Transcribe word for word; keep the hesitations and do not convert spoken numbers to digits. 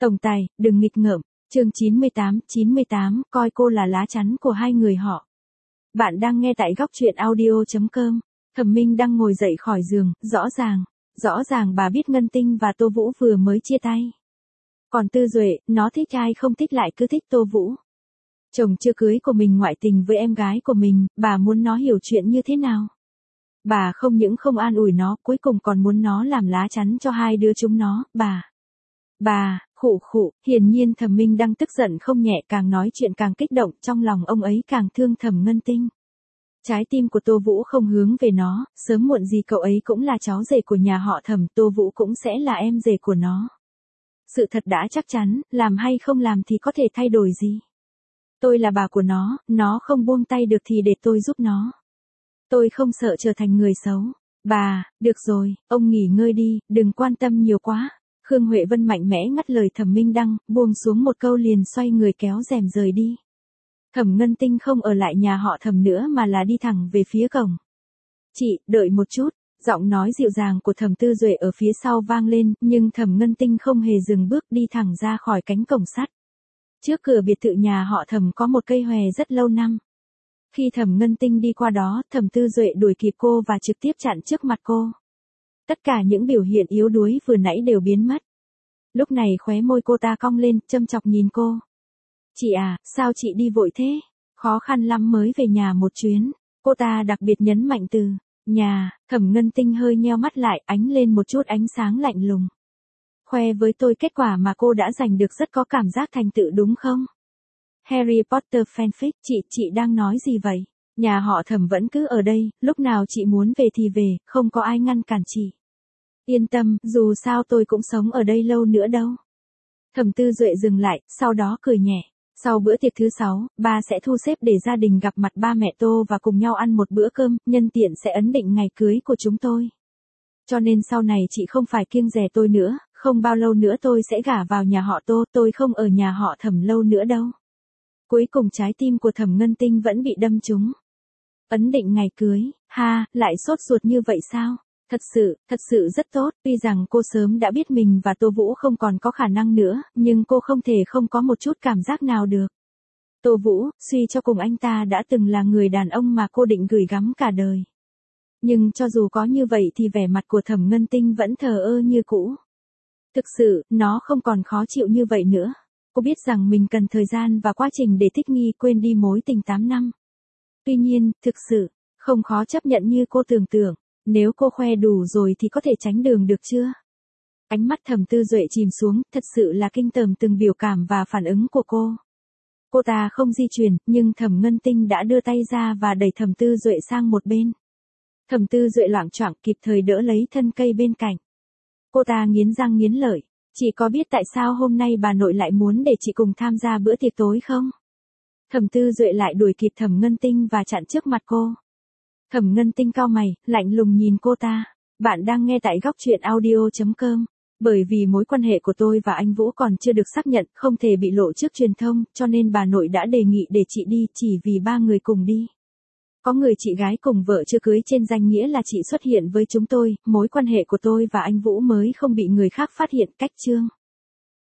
Tổng tài, đừng nghịch ngợm. Chương chín mươi tám, chín mươi tám, coi cô là lá chắn của hai người họ. Bạn đang nghe tại góc truyện audio chấm com. Thẩm Minh đang ngồi dậy khỏi giường, rõ ràng, rõ ràng bà biết Ngân Tinh và Tô Vũ vừa mới chia tay. Còn Tư Duệ, nó thích ai không thích lại cứ thích Tô Vũ. Chồng chưa cưới của mình ngoại tình với em gái của mình, bà muốn nó hiểu chuyện như thế nào? Bà không những không an ủi nó, cuối cùng còn muốn nó làm lá chắn cho hai đứa chúng nó, bà. Bà, khụ khụ, hiển nhiên Thẩm Minh đang tức giận không nhẹ, càng nói chuyện càng kích động, trong lòng ông ấy càng thương Thẩm Ngân Tinh. Trái tim của Tô Vũ không hướng về nó, sớm muộn gì cậu ấy cũng là cháu rể của nhà họ Thẩm, Tô Vũ cũng sẽ là em rể của nó. Sự thật đã chắc chắn, làm hay không làm thì có thể thay đổi gì. Tôi là bà của nó, nó không buông tay được thì để tôi giúp nó. Tôi không sợ trở thành người xấu. Bà, được rồi, ông nghỉ ngơi đi, đừng quan tâm nhiều quá. Khương Huệ Vân mạnh mẽ ngắt lời Thẩm Minh Đăng, buông xuống một câu liền xoay người kéo rèm rời đi. Thẩm Ngân Tinh không ở lại nhà họ Thẩm nữa mà là đi thẳng về phía cổng. Chị, đợi một chút, giọng nói dịu dàng của Thẩm Tư Duệ ở phía sau vang lên, nhưng Thẩm Ngân Tinh không hề dừng bước, đi thẳng ra khỏi cánh cổng sắt. Trước cửa biệt thự nhà họ Thẩm có một cây hòe rất lâu năm. Khi Thẩm Ngân Tinh đi qua đó, Thẩm Tư Duệ đuổi kịp cô và trực tiếp chặn trước mặt cô. Tất cả những biểu hiện yếu đuối vừa nãy đều biến mất. Lúc này khóe môi cô ta cong lên, châm chọc nhìn cô. Chị à, sao chị đi vội thế? Khó khăn lắm mới về nhà một chuyến. Cô ta đặc biệt nhấn mạnh từ nhà. Thẩm Ngân Tinh hơi nheo mắt lại, ánh lên một chút ánh sáng lạnh lùng. Khoe với tôi kết quả mà cô đã giành được, rất có cảm giác thành tựu đúng không? Harry Potter fanfic, chị, chị đang nói gì vậy? Nhà họ Thẩm vẫn cứ ở đây, lúc nào chị muốn về thì về, không có ai ngăn cản chị. Yên tâm, dù sao tôi cũng sống ở đây lâu nữa đâu. Thẩm Tư Duệ dừng lại, sau đó cười nhẹ. Sau bữa tiệc thứ sáu, ba sẽ thu xếp để gia đình gặp mặt ba mẹ Tô và cùng nhau ăn một bữa cơm, nhân tiện sẽ ấn định ngày cưới của chúng tôi. Cho nên sau này chị không phải kiêng dè tôi nữa, không bao lâu nữa tôi sẽ gả vào nhà họ Tô, tôi không ở nhà họ Thẩm lâu nữa đâu. Cuối cùng trái tim của Thẩm Ngân Tinh vẫn bị đâm trúng. Ấn định ngày cưới, ha, lại sốt ruột như vậy sao? Thật sự, thật sự rất tốt, tuy rằng cô sớm đã biết mình và Tô Vũ không còn có khả năng nữa, nhưng cô không thể không có một chút cảm giác nào được. Tô Vũ, suy cho cùng anh ta đã từng là người đàn ông mà cô định gửi gắm cả đời. Nhưng cho dù có như vậy thì vẻ mặt của Thẩm Ngân Tinh vẫn thờ ơ như cũ. Thực sự, nó không còn khó chịu như vậy nữa. Cô biết rằng mình cần thời gian và quá trình để thích nghi, quên đi mối tình tám năm. Tuy nhiên, thực sự, không khó chấp nhận như cô tưởng tượng. Nếu cô khoe đủ rồi thì có thể tránh đường được chưa? Ánh mắt Thẩm Tư Duệ chìm xuống, thật sự là kinh tởm từng biểu cảm và phản ứng của cô. Cô ta không di chuyển, nhưng Thẩm Ngân Tinh đã đưa tay ra và đẩy Thẩm Tư Duệ sang một bên. Thẩm Tư Duệ loạng choạng kịp thời đỡ lấy thân cây bên cạnh. Cô ta nghiến răng nghiến lợi. Chị có biết tại sao hôm nay bà nội lại muốn để chị cùng tham gia bữa tiệc tối không? Thẩm Tư Duệ lại đuổi kịp Thẩm Ngân Tinh và chặn trước mặt cô. Thẩm Ngân Tinh cau mày, lạnh lùng nhìn cô ta. Bạn đang nghe tại góc truyện audio chấm com. Bởi vì mối quan hệ của tôi và anh Vũ còn chưa được xác nhận, không thể bị lộ trước truyền thông, cho nên bà nội đã đề nghị để chị đi, chỉ vì ba người cùng đi. Có người chị gái cùng vợ chưa cưới trên danh nghĩa là chị xuất hiện với chúng tôi, mối quan hệ của tôi và anh Vũ mới không bị người khác phát hiện. Cách chương.